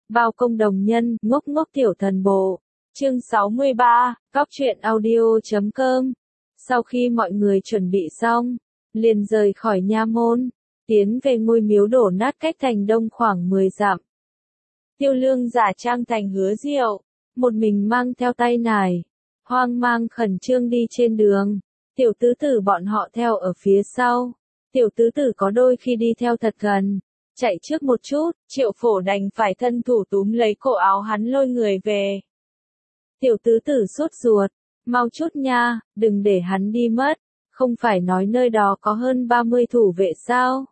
Bao công đồng nhân, ngốc ngốc tiểu thần bộ. Chương 63, Góc truyện audio.com. Sau khi mọi người chuẩn bị xong, liền rời khỏi nha môn, tiến về ngôi miếu đổ nát cách thành đông khoảng 10 dặm. Tiêu Lương giả trang thành Hứa Diệu, một mình mang theo tay nải, hoang mang khẩn trương đi trên đường. Tiểu tứ tử bọn họ theo ở phía sau. Tiểu tứ tử có đôi khi đi theo thật gần, chạy trước một chút, Triệu Phổ đành phải thân thủ túm lấy cổ áo hắn lôi người về. Tiểu tứ tử sốt ruột, mau chút nha, đừng để hắn đi mất, không phải nói nơi đó có hơn 30 thủ vệ sao?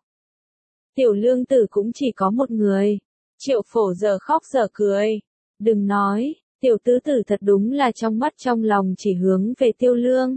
Tiểu Lương tử cũng chỉ có một người. Triệu Phổ giờ khóc giờ cười. Đừng nói, tiểu tứ tử thật đúng là trong mắt trong lòng chỉ hướng về Tiêu Lương.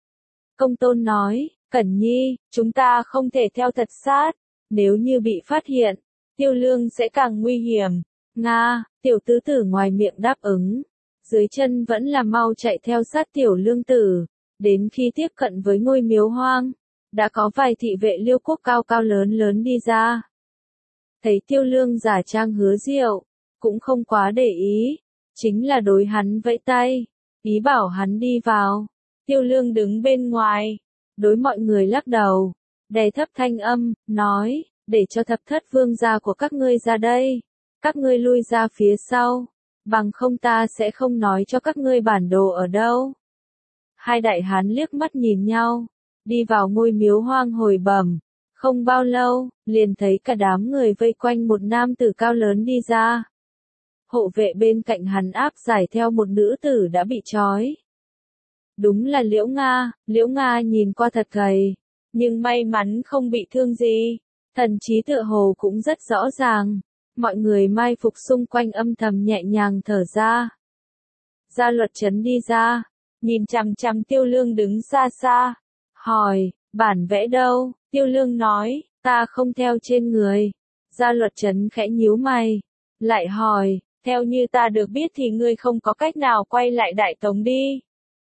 Công tôn nói, Cẩn Nhi, chúng ta không thể theo thật sát, nếu như bị phát hiện, Tiêu Lương sẽ càng nguy hiểm. Nga, tiểu tứ tử ngoài miệng đáp ứng, dưới chân vẫn là mau chạy theo sát tiểu Lương tử, đến khi tiếp cận với ngôi miếu hoang, đã có vài thị vệ Liêu Quốc cao cao lớn lớn đi ra. Thấy Tiêu Lương giả trang Hứa Diệu, cũng không quá để ý, chính là đối hắn vẫy tay, ý bảo hắn đi vào. Tiêu Lương đứng bên ngoài, đối mọi người lắc đầu, đè thấp thanh âm, nói, để cho thập thất vương gia của các ngươi ra đây, các ngươi lui ra phía sau, bằng không ta sẽ không nói cho các ngươi bản đồ ở đâu. Hai đại hán liếc mắt nhìn nhau, đi vào ngôi miếu hoang hồi bẩm, không bao lâu, liền thấy cả đám người vây quanh một nam tử cao lớn đi ra. Hộ vệ bên cạnh hắn áp giải theo một nữ tử đã bị trói. Đúng là Liễu Nga nhìn qua thật gầy, nhưng may mắn không bị thương gì, thần trí tựa hồ cũng rất rõ ràng, mọi người mai phục xung quanh âm thầm nhẹ nhàng thở ra. Gia Luật Trấn đi ra, nhìn chằm chằm Tiêu Lương đứng xa xa, hỏi, bản vẽ đâu? Tiêu Lương nói, ta không theo trên người. Gia Luật Trấn khẽ nhíu mày, lại hỏi, theo như ta được biết thì ngươi không có cách nào quay lại Đại Tống đi.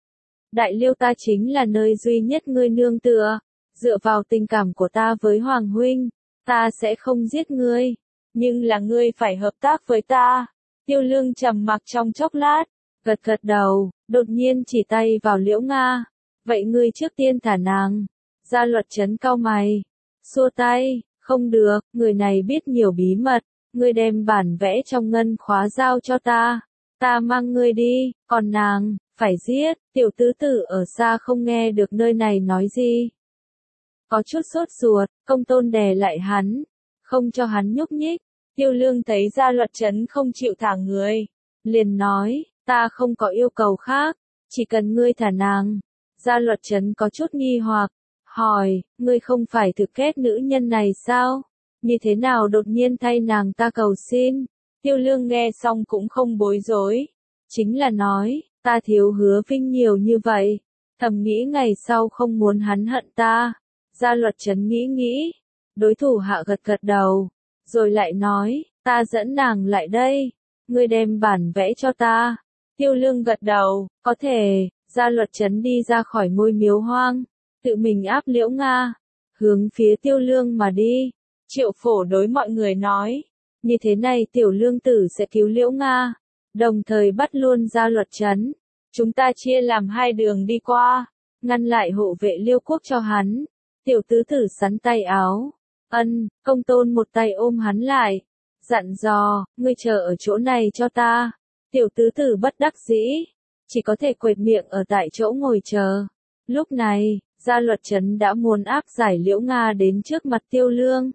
Đại Liêu ta chính là nơi duy nhất ngươi nương tựa, dựa vào tình cảm của ta với Hoàng huynh, ta sẽ không giết ngươi, nhưng là ngươi phải hợp tác với ta. Tiêu Lương trầm mặc trong chốc lát, gật gật đầu, đột nhiên chỉ tay vào Liễu Nga, vậy ngươi trước tiên thả nàng. Gia Luật Trấn cau mày, xua tay, không được, người này biết nhiều bí mật, ngươi đem bản vẽ trong ngân khóa giao cho ta mang ngươi đi, còn nàng, phải giết. Tiểu tứ tử ở xa không nghe được nơi này nói gì. Có chút sốt ruột, công tôn đè lại hắn, không cho hắn nhúc nhích. Tiêu Lương thấy Gia Luật Trấn không chịu thả người, liền nói, ta không có yêu cầu khác, chỉ cần ngươi thả nàng. Gia Luật Trấn có chút nghi hoặc, hỏi, ngươi không phải thực kết nữ nhân này sao? Như thế nào đột nhiên thay nàng ta cầu xin? Tiêu Lương nghe xong cũng không bối rối, chính là nói, ta thiếu Hứa Vinh nhiều như vậy, thầm nghĩ ngày sau không muốn hắn hận ta. Gia Luật Trấn nghĩ, đối thủ hạ gật gật đầu, rồi lại nói, ta dẫn nàng lại đây, ngươi đem bản vẽ cho ta. Tiêu Lương gật đầu, có thể. Gia Luật Trấn đi ra khỏi ngôi miếu hoang, tự mình áp Liễu Nga, hướng phía Tiêu Lương mà đi. Triệu Phổ đối mọi người nói, như thế này tiểu Lương tử sẽ cứu Liễu Nga, đồng thời bắt luôn Gia Luật Trấn. Chúng ta chia làm hai đường đi qua, ngăn lại hộ vệ Liêu Quốc cho hắn. Tiểu tứ tử sắn tay áo, công tôn một tay ôm hắn lại, dặn dò, ngươi chờ ở chỗ này cho ta. Tiểu tứ tử bất đắc dĩ, chỉ có thể quệt miệng ở tại chỗ ngồi chờ. Lúc này, Gia Luật Trấn đã muốn áp giải Liễu Nga đến trước mặt Tiêu Lương.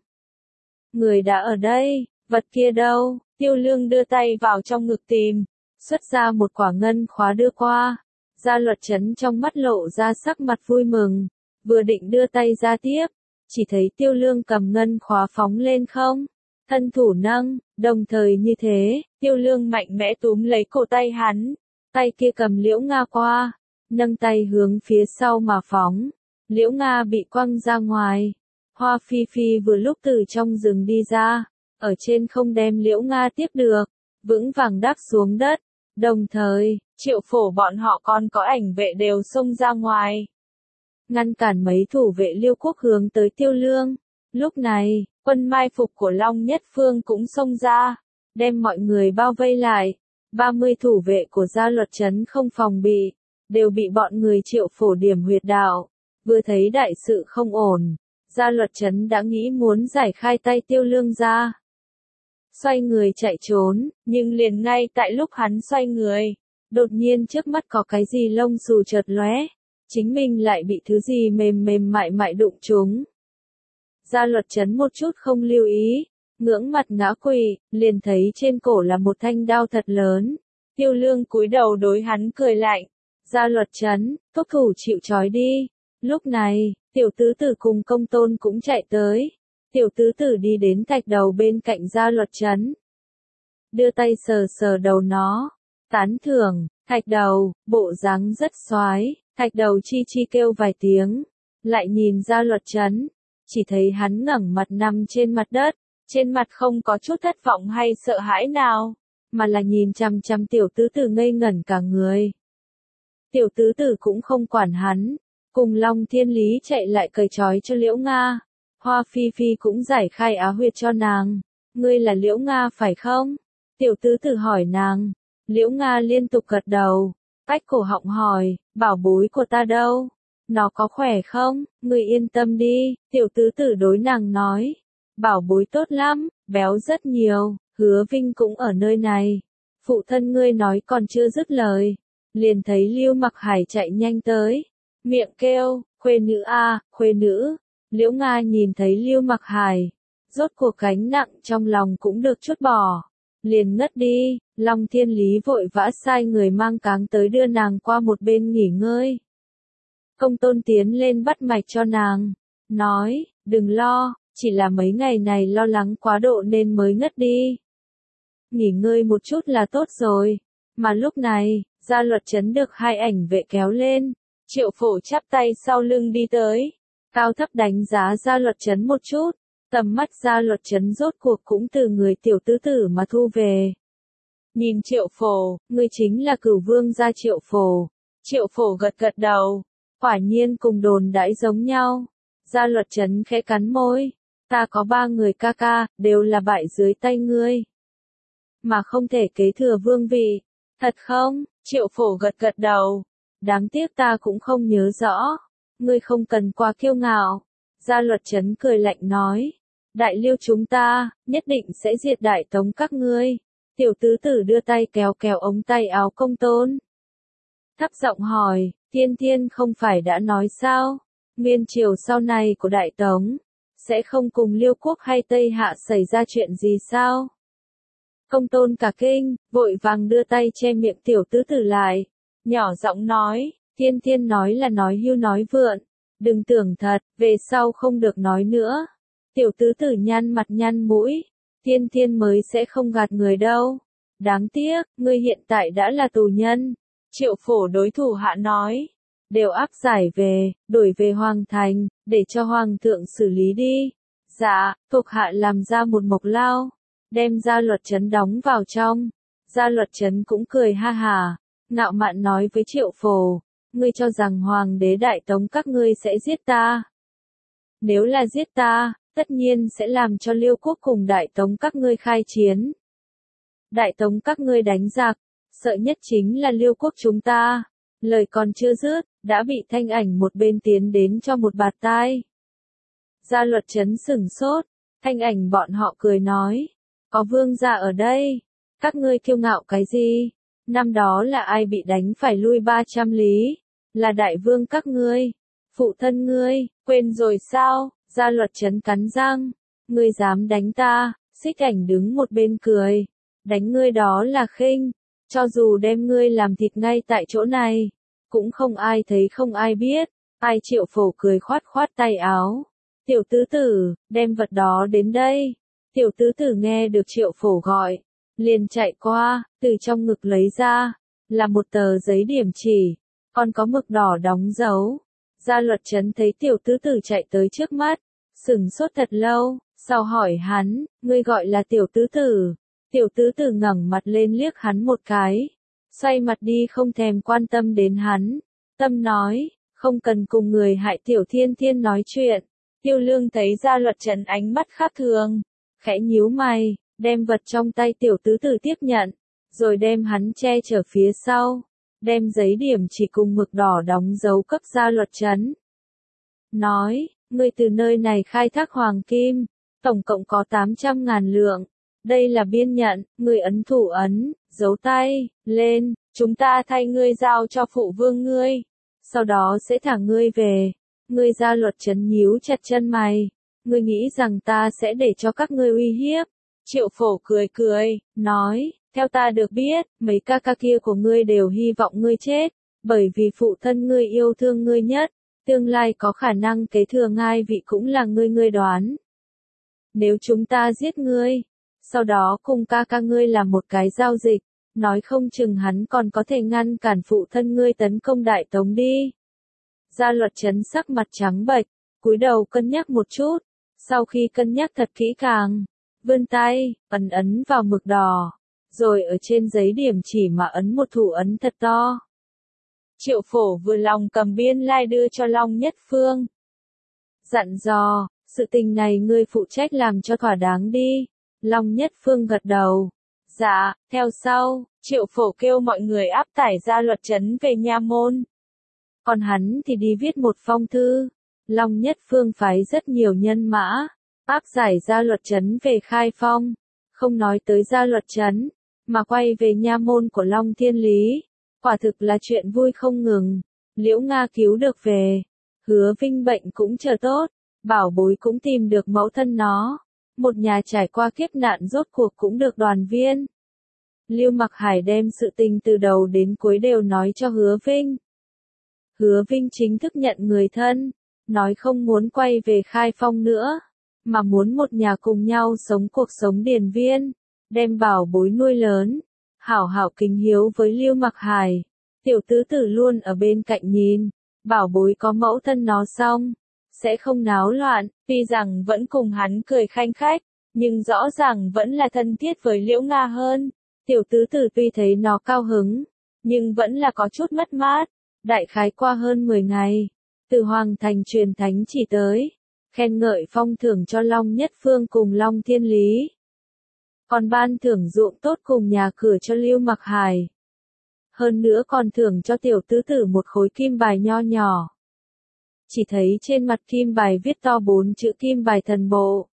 Người đã ở đây, vật kia đâu? Tiêu Lương đưa tay vào trong ngực tìm, xuất ra một quả ngân khóa đưa qua. Gia Luật Trấn trong mắt lộ ra sắc mặt vui mừng, vừa định đưa tay ra tiếp, chỉ thấy Tiêu Lương cầm ngân khóa phóng lên không, thân thủ nâng, đồng thời như thế, Tiêu Lương mạnh mẽ túm lấy cổ tay hắn, tay kia cầm Liễu Nga qua, nâng tay hướng phía sau mà phóng, Liễu Nga bị quăng ra ngoài. Hoa Phi Phi vừa lúc từ trong rừng đi ra, ở trên không đem Liễu Nga tiếp được, vững vàng đáp xuống đất, đồng thời, Triệu Phổ bọn họ còn có ảnh vệ đều xông ra ngoài, ngăn cản mấy thủ vệ Liêu Quốc hướng tới Tiêu Lương. Lúc này, quân mai phục của Long Nhất Phương cũng xông ra, đem mọi người bao vây lại. 30 thủ vệ của gia luật trấn không phòng bị, đều bị bọn người Triệu Phổ điểm huyệt đạo. Vừa thấy đại sự không ổn, gia luật trấn đã nghĩ muốn giải khai tay Tiêu Lương ra. Xoay người chạy trốn, nhưng liền ngay tại lúc hắn xoay người, đột nhiên trước mắt có cái gì lông xù chợt lóe, chính mình lại bị thứ gì mềm mềm mại mại đụng trúng. Gia luật trấn một chút không lưu ý, ngưỡng mặt ngã quỵ, liền thấy trên cổ là một thanh đao thật lớn. Tiêu Lương cúi đầu đối hắn cười lạnh. Gia luật trấn, thúc thủ chịu trói đi. Lúc này, tiểu tứ tử cùng Công Tôn cũng chạy tới. Tiểu tứ tử đi đến thạch đầu bên cạnh gia luật trấn, đưa tay sờ sờ đầu nó, tán thưởng. Thạch đầu, bộ dáng rất xoái. Thạch đầu chi chi kêu vài tiếng, lại nhìn gia luật trấn, chỉ thấy hắn ngẩng mặt nằm trên mặt đất, trên mặt không có chút thất vọng hay sợ hãi nào, mà là nhìn chằm chằm tiểu tứ tử ngây ngẩn cả người. Tiểu tứ tử cũng không quản hắn, cùng Long Thiên Lý chạy lại cởi trói cho Liễu Nga. Hoa Phi Phi cũng giải khai áo huyệt cho nàng. Ngươi là Liễu Nga phải không? Tiểu tứ tử hỏi nàng. Liễu Nga liên tục gật đầu, cách cổ họng hỏi, bảo bối của ta đâu? Nó có khỏe không? Ngươi yên tâm đi, tiểu tứ tử đối nàng nói. Bảo bối tốt lắm, béo rất nhiều, Hứa Vinh cũng ở nơi này. Phụ thân ngươi nói còn chưa dứt lời, liền thấy Lưu Mặc Hải chạy nhanh tới, miệng kêu, khuê nữ a, khuê nữ. Liễu Nga nhìn thấy Lưu Mặc Hải, rốt cuộc gánh nặng trong lòng cũng được chút bỏ, liền ngất đi. Long Thiên Lý vội vã sai người mang cáng tới đưa nàng qua một bên nghỉ ngơi. Công Tôn tiến lên bắt mạch cho nàng, nói, đừng lo, chỉ là mấy ngày này lo lắng quá độ nên mới ngất đi. Nghỉ ngơi một chút là tốt rồi. Mà lúc này, gia luật trấn được hai ảnh vệ kéo lên. Triệu Phổ chắp tay sau lưng đi tới, cao thấp đánh giá gia luật trấn một chút. Tầm mắt gia luật trấn rốt cuộc cũng từ người tiểu tứ tử mà thu về. Nhìn Triệu Phổ, ngươi chính là Cửu Vương gia Triệu Phổ. Triệu Phổ gật gật đầu, quả nhiên cùng đồn đãi giống nhau. Gia luật trấn khẽ cắn môi, ta có 3 người ca ca, đều là bại dưới tay ngươi, mà không thể kế thừa vương vị. Thật không? Triệu Phổ gật gật đầu. Đáng tiếc ta cũng không nhớ rõ. Ngươi không cần quá kiêu ngạo. Gia luật trấn cười lạnh nói. Đại Liêu chúng ta, nhất định sẽ diệt Đại Tống các ngươi. Tiểu tứ tử đưa tay kéo kéo ống tay áo Công Tôn, thấp giọng hỏi, Thiên Thiên không phải đã nói sao? Nguyên triều sau này của Đại Tống, sẽ không cùng Liêu quốc hay Tây Hạ xảy ra chuyện gì sao? Công Tôn cả kinh, vội vàng đưa tay che miệng tiểu tứ tử lại, nhỏ giọng nói, Thiên Thiên nói là nói hưu nói vượn, đừng tưởng thật, về sau không được nói nữa. Tiểu tứ tử nhăn mặt nhăn mũi, Thiên Thiên mới sẽ không gạt người đâu. Đáng tiếc, ngươi hiện tại đã là tù nhân. Triệu Phổ đối thủ hạ nói, đều áp giải về, đuổi về Hoàng Thành, để cho Hoàng thượng xử lý đi. Dạ, thuộc hạ làm ra một mộc lao, đem gia luật trấn đóng vào trong. Gia luật trấn cũng cười ha hà, ngạo mạn nói với Triệu Phổ, ngươi cho rằng Hoàng đế Đại Tống các ngươi sẽ giết ta? Nếu là giết ta, tất nhiên sẽ làm cho Liêu quốc cùng Đại Tống các ngươi khai chiến. Đại Tống các ngươi đánh giặc, sợ nhất chính là Liêu quốc chúng ta. Lời còn chưa dứt, đã bị Thanh Ảnh một bên tiến đến cho một bạt tai. Gia luật trấn sửng sốt, Thanh Ảnh bọn họ cười nói, có vương gia ở đây, các ngươi kiêu ngạo cái gì? Năm đó là ai bị đánh phải lui 300 lý? Là đại vương các ngươi, phụ thân ngươi, quên rồi sao? Gia luật trấn cắn răng, ngươi dám đánh ta? Xích Ảnh đứng một bên cười, đánh ngươi đó là khinh, cho dù đem ngươi làm thịt ngay tại chỗ này, cũng không ai thấy không ai biết. Ai? Triệu Phổ cười khoát khoát tay áo, tiểu tứ tử, đem vật đó đến đây. Tiểu tứ tử nghe được Triệu Phổ gọi, liền chạy qua, từ trong ngực lấy ra, là một tờ giấy điểm chỉ, còn có mực đỏ đóng dấu. Gia luật trấn thấy tiểu tứ tử chạy tới trước mắt, sửng sốt thật lâu, sau hỏi hắn, ngươi gọi là tiểu tứ tử? Tiểu tứ tử ngẩng mặt lên liếc hắn một cái, xoay mặt đi không thèm quan tâm đến hắn, tâm nói, không cần cùng người hại tiểu Thiên Thiên nói chuyện. Tiêu Lương thấy gia luật trấn ánh mắt khác thường, khẽ nhíu mày, đem vật trong tay tiểu tứ tử tiếp nhận, rồi đem hắn che chở phía sau, đem giấy điểm chỉ cùng mực đỏ đóng dấu cấp gia luật trấn. Nói, ngươi từ nơi này khai thác hoàng kim, tổng cộng có 800.000 lượng. Đây là biên nhận, ngươi ấn thủ ấn, dấu tay, lên, chúng ta thay ngươi giao cho phụ vương ngươi. Sau đó sẽ thả ngươi về. Ngươi gia luật trấn nhíu chặt chân mày. Ngươi nghĩ rằng ta sẽ để cho các ngươi uy hiếp. Triệu Phổ cười cười, nói, theo ta được biết, mấy ca ca kia của ngươi đều hy vọng ngươi chết, bởi vì phụ thân ngươi yêu thương ngươi nhất, tương lai có khả năng kế thừa ngai vị cũng là ngươi đoán. Nếu chúng ta giết ngươi, sau đó cùng ca ca ngươi làm một cái giao dịch, nói không chừng hắn còn có thể ngăn cản phụ thân ngươi tấn công Đại Tống đi. Gia luật trấn sắc mặt trắng bệch, cúi đầu cân nhắc một chút, sau khi cân nhắc thật kỹ càng, vươn tay, ấn vào mực đỏ, rồi ở trên giấy điểm chỉ mà ấn một thủ ấn thật to. Triệu Phổ vừa lòng cầm biên lai đưa cho Long Nhất Phương. Dặn dò, sự tình này ngươi phụ trách làm cho thỏa đáng đi. Long Nhất Phương gật đầu. Dạ, theo sau, Triệu Phổ kêu mọi người áp tải gia luật trấn về nha môn. Còn hắn thì đi viết một phong thư. Long Nhất Phương phái rất nhiều nhân mã, áp giải gia luật trấn về Khai Phong. Không nói tới gia luật trấn, mà quay về nha môn của Long Thiên Lý. Quả thực là chuyện vui không ngừng. Liễu Nga cứu được về. Hứa Vinh bệnh cũng chờ tốt. Bảo bối cũng tìm được mẫu thân nó. Một nhà trải qua kiếp nạn rốt cuộc cũng được đoàn viên. Lưu Mặc Hải đem sự tình từ đầu đến cuối đều nói cho Hứa Vinh. Hứa Vinh chính thức nhận người thân, nói không muốn quay về Khai Phong nữa, mà muốn một nhà cùng nhau sống cuộc sống điền viên, đem bảo bối nuôi lớn, hảo hảo kính hiếu với Lưu Mặc Hải. Tiểu tứ tử luôn ở bên cạnh nhìn, bảo bối có mẫu thân nó xong, sẽ không náo loạn, tuy rằng vẫn cùng hắn cười khanh khách, nhưng rõ ràng vẫn là thân thiết với Liễu Nga hơn. Tiểu tứ tử tuy thấy nó cao hứng, nhưng vẫn là có chút mất mát. Đại khái qua hơn 10 ngày, từ Hoàng Thành truyền thánh chỉ tới, khen ngợi phong thưởng cho Long Nhất Phương cùng Long Thiên Lý. Còn ban thưởng ruộng tốt cùng nhà cửa cho Lưu Mặc Hải. Hơn nữa còn thưởng cho tiểu tứ tử một khối kim bài nho nhỏ. Chỉ thấy trên mặt kim bài viết to 4 chữ Kim Bài Thần Bộ.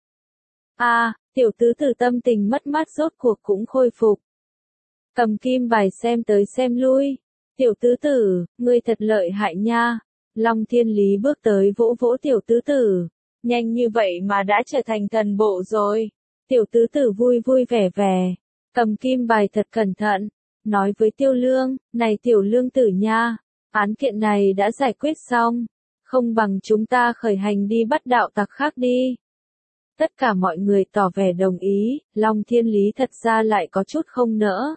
Tiểu tứ tử tâm tình mất mát rốt cuộc cũng khôi phục. Cầm kim bài xem tới xem lui. Tiểu tứ tử, ngươi thật lợi hại nha. Long Thiên Lý bước tới vỗ vỗ tiểu tứ tử. Nhanh như vậy mà đã trở thành thần bộ rồi. Tiểu tứ tử vui vui vẻ vẻ. Cầm kim bài thật cẩn thận. Nói với Tiêu Lương, này tiểu lương tử nha. Án kiện này đã giải quyết xong. Không bằng chúng ta khởi hành đi bắt đạo tặc khác đi. Tất cả mọi người tỏ vẻ đồng ý. Long Thiên Lý thật ra lại có chút không nỡ.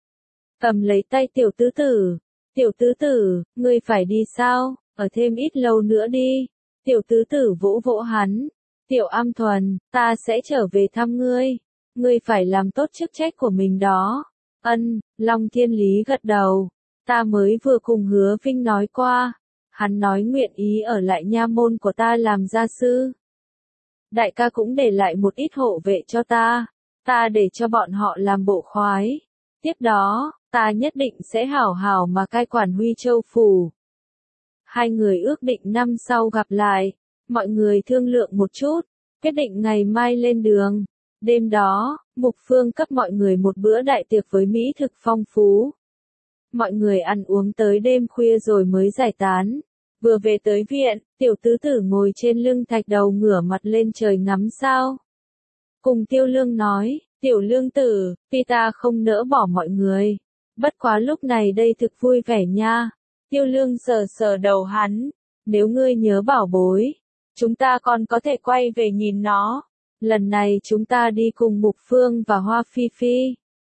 Cầm lấy tay tiểu tứ tử. Tiểu tứ tử, ngươi phải đi sao, ở thêm ít lâu nữa đi. Tiểu tứ tử vỗ vỗ hắn. Tiểu Am Thuần, ta sẽ trở về thăm ngươi. Ngươi phải làm tốt chức trách của mình đó. Ân, Long Thiên Lý gật đầu. Ta mới vừa cùng Hứa Vinh nói qua. Hắn nói nguyện ý ở lại nha môn của ta làm gia sư. Đại ca cũng để lại một ít hộ vệ cho ta. Ta để cho bọn họ làm bộ khoái. Tiếp đó, ta nhất định sẽ hảo hảo mà cai quản Huy Châu Phủ. Hai người ước định năm sau gặp lại. Mọi người thương lượng một chút. Quyết định ngày mai lên đường. Đêm đó, Mục Phương cấp mọi người một bữa đại tiệc với mỹ thực phong phú. Mọi người ăn uống tới đêm khuya rồi mới giải tán. Vừa về tới viện, tiểu tứ tử ngồi trên lưng thạch đầu ngửa mặt lên trời ngắm sao. Cùng Tiêu Lương nói, tiểu lương tử, tuy ta không nỡ bỏ mọi người. Bất quá lúc này đây thực vui vẻ nha. Tiêu Lương sờ sờ đầu hắn. Nếu ngươi nhớ bảo bối, chúng ta còn có thể quay về nhìn nó. Lần này chúng ta đi cùng Mục Phương và Hoa Phi Phi.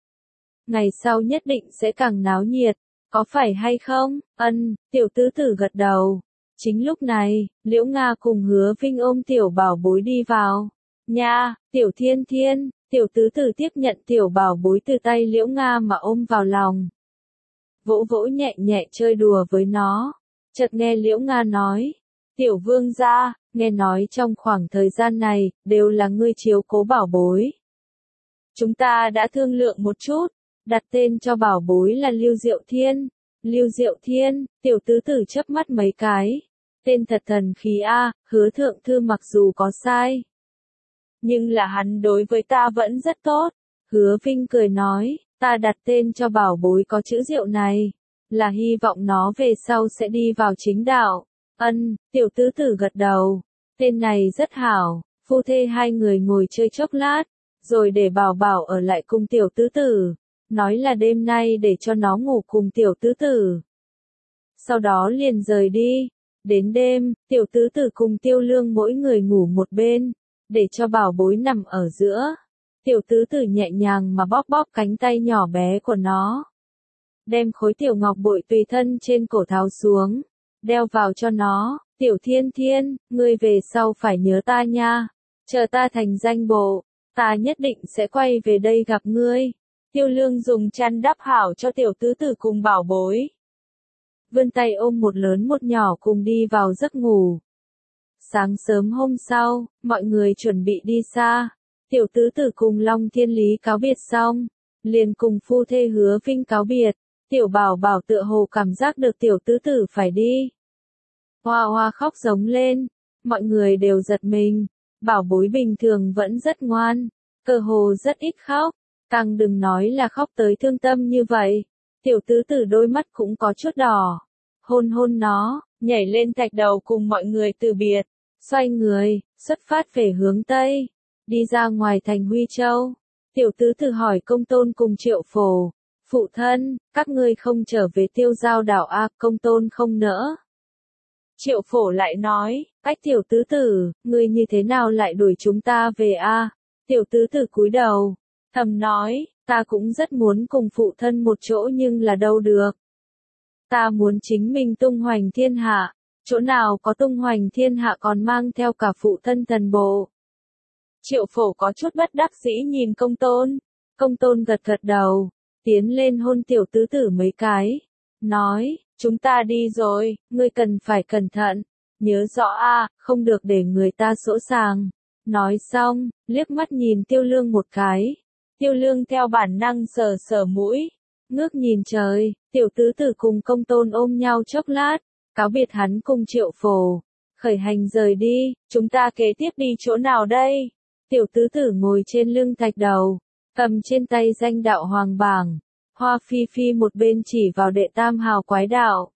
Ngày sau nhất định sẽ càng náo nhiệt. Có phải hay không? Ân, tiểu tứ tử gật đầu. Chính lúc này, Liễu Nga cùng Hứa Vinh ôm tiểu bảo bối đi vào. Nha, tiểu Thiên Thiên, tiểu tứ tử tiếp nhận tiểu bảo bối từ tay Liễu Nga mà ôm vào lòng. Vỗ vỗ nhẹ nhẹ chơi đùa với nó. Chợt nghe Liễu Nga nói, tiểu vương gia, nghe nói trong khoảng thời gian này, đều là ngươi chiếu cố bảo bối. chúng ta đã thương lượng một chút, đặt tên cho bảo bối là Lưu Diệu Thiên. Lưu Diệu Thiên, tiểu tứ tử chớp mắt mấy cái. Tên thật thần khí a, Hứa thượng thư mặc dù có sai, nhưng là hắn đối với ta vẫn rất tốt. Hứa Vinh cười nói, ta đặt tên cho bảo bối có chữ Diệu này, là hy vọng nó về sau sẽ đi vào chính đạo. Ân, tiểu tứ tử gật đầu. Tên này rất hảo. Phu thê hai người ngồi chơi chốc lát, rồi để bảo bảo ở lại cùng tiểu tứ tử. Nói là đêm nay để cho nó ngủ cùng tiểu tứ tử. Sau đó liền rời đi. Đến đêm, tiểu tứ tử cùng Tiêu Lương mỗi người ngủ một bên, để cho bảo bối nằm ở giữa. Tiểu tứ tử nhẹ nhàng mà bóp bóp cánh tay nhỏ bé của nó. Đem khối tiểu ngọc bội tùy thân trên cổ tháo xuống, đeo vào cho nó. Tiểu Thiên Thiên, ngươi về sau phải nhớ ta nha. Chờ ta thành danh bộ, ta nhất định sẽ quay về đây gặp ngươi. Tiêu Lương dùng chăn đắp hảo cho tiểu tứ tử cùng bảo bối. Vươn tay ôm một lớn một nhỏ cùng đi vào giấc ngủ. Sáng sớm hôm sau, mọi người chuẩn bị đi xa. Tiểu tứ tử cùng Long Thiên Lý cáo biệt xong, liền cùng phu thê Hứa Vinh cáo biệt. Tiểu bảo bảo tựa hồ cảm giác được tiểu tứ tử phải đi. Hoa hoa khóc giống lên, mọi người đều giật mình. Bảo bối bình thường vẫn rất ngoan, cơ hồ rất ít khóc, càng đừng nói là khóc tới thương tâm như vậy. Tiểu tứ tử đôi mắt cũng có chút đỏ. Hôn hôn nó, nhảy lên thạch đầu cùng mọi người từ biệt, xoay người, xuất phát về hướng Tây, đi ra ngoài thành Huy Châu. Tiểu tứ tử hỏi Công Tôn cùng Triệu Phổ, phụ thân, các ngươi không trở về Tiêu Giao đảo a? Công Tôn không nỡ. Triệu Phổ lại nói, cách tiểu tứ tử, ngươi như thế nào lại đuổi chúng ta về a? Tiểu tứ tử cúi đầu, thầm nói, ta cũng rất muốn cùng phụ thân một chỗ nhưng là đâu được. Ta muốn chính mình tung hoành thiên hạ, chỗ nào có tung hoành thiên hạ còn mang theo cả phụ thân thần bộ. Triệu Phổ có chút bất đắc dĩ nhìn Công Tôn gật gật đầu, tiến lên hôn tiểu tứ tử mấy cái, nói, chúng ta đi rồi, ngươi cần phải cẩn thận, nhớ rõ a, không được để người ta sỗ sàng. Nói xong, liếc mắt nhìn Tiêu Lương một cái. Tiêu Lương theo bản năng sờ sờ mũi, ngước nhìn trời. Tiểu tứ tử cùng Công Tôn ôm nhau chốc lát, cáo biệt hắn cùng Triệu Phổ, khởi hành rời đi. Chúng ta kế tiếp đi chỗ nào đây? Tiểu tứ tử ngồi trên lưng thạch đầu, cầm trên tay danh đạo hoàng bảng. Hoa Phi Phi một bên chỉ vào đệ tam hào quái đạo.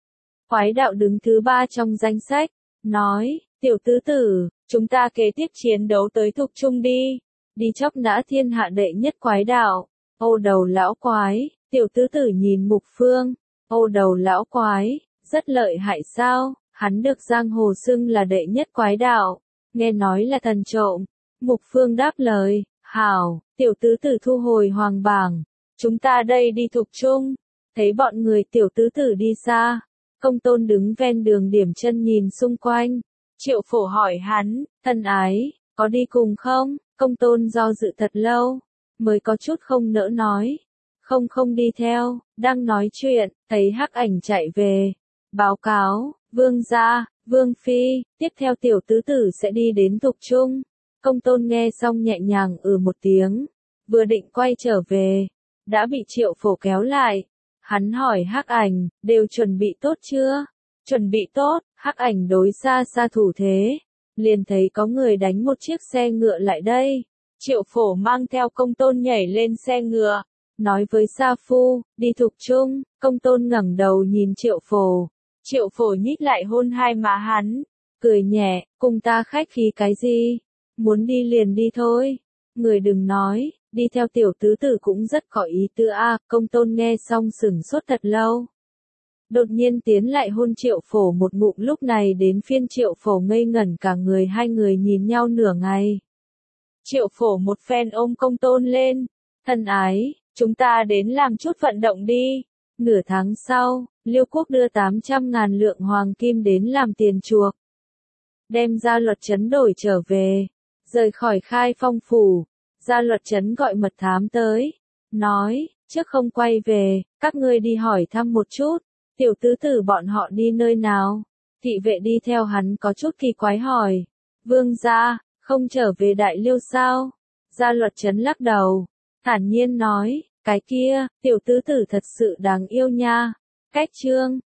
Quái đạo đứng thứ 3 trong danh sách, nói, tiểu tứ tử, chúng ta kế tiếp chiến đấu tới Thục Trung đi, đi chóc nã thiên hạ đệ nhất quái đạo. Ô đầu lão quái, tiểu tứ tử nhìn Mục Phương, ô đầu lão quái, rất lợi hại sao, hắn được giang hồ xưng là đệ nhất quái đạo, nghe nói là thần trộm. Mục Phương đáp lời, hảo, tiểu tứ tử thu hồi hoàng bảng. Chúng ta đây đi Thục Trung. Thấy bọn người tiểu tứ tử đi xa, Công Tôn đứng ven đường điểm chân nhìn xung quanh. Triệu Phổ hỏi hắn, thân ái, có đi cùng không? Công Tôn do dự thật lâu, mới có chút không nỡ nói. Không đi theo, đang nói chuyện, thấy Hắc Ảnh chạy về. Báo cáo, Vương gia, Vương Phi, tiếp theo tiểu tứ tử sẽ đi đến Thục Trung. Công Tôn nghe xong nhẹ nhàng một tiếng, vừa định quay trở về, đã bị Triệu Phổ kéo lại. Hắn hỏi Hắc Ảnh, đều chuẩn bị tốt chưa? Chuẩn bị tốt. Hắc Ảnh đối xa xa thủ thế, liền thấy có người đánh một chiếc xe ngựa lại đây. Triệu Phổ mang theo Công Tôn nhảy lên xe ngựa, nói với Sa Phu, đi Thục Trung. Công Tôn ngẩng đầu nhìn Triệu Phổ. Triệu Phổ nhích lại hôn hai má hắn, cười nhẹ, cùng ta khách khí cái gì? Muốn đi liền đi thôi. Người đừng nói, đi theo tiểu tứ tử cũng rất có ý tứ a. Công Tôn nghe xong sửng sốt thật lâu. Đột nhiên tiến lại hôn Triệu Phổ một ngụm, lúc này đến phiên Triệu Phổ ngây ngẩn cả người, hai người nhìn nhau nửa ngày. Triệu Phổ một phen ôm Công Tôn lên, thân ái, chúng ta đến làm chút vận động đi. Nửa tháng sau, Liêu Quốc đưa 800.000 lượng hoàng kim đến làm tiền chuộc. Đem Gia Luật Trấn đổi trở về, rời khỏi Khai Phong phủ. Gia Luật Trấn gọi mật thám tới, nói, trước không quay về, các ngươi đi hỏi thăm một chút, tiểu tứ tử bọn họ đi nơi nào. Thị vệ đi theo hắn có chút kỳ quái hỏi, Vương gia, không trở về Đại Liêu sao? Gia Luật Trấn lắc đầu, thản nhiên nói, cái kia, tiểu tứ tử thật sự đáng yêu nha. Cách Trương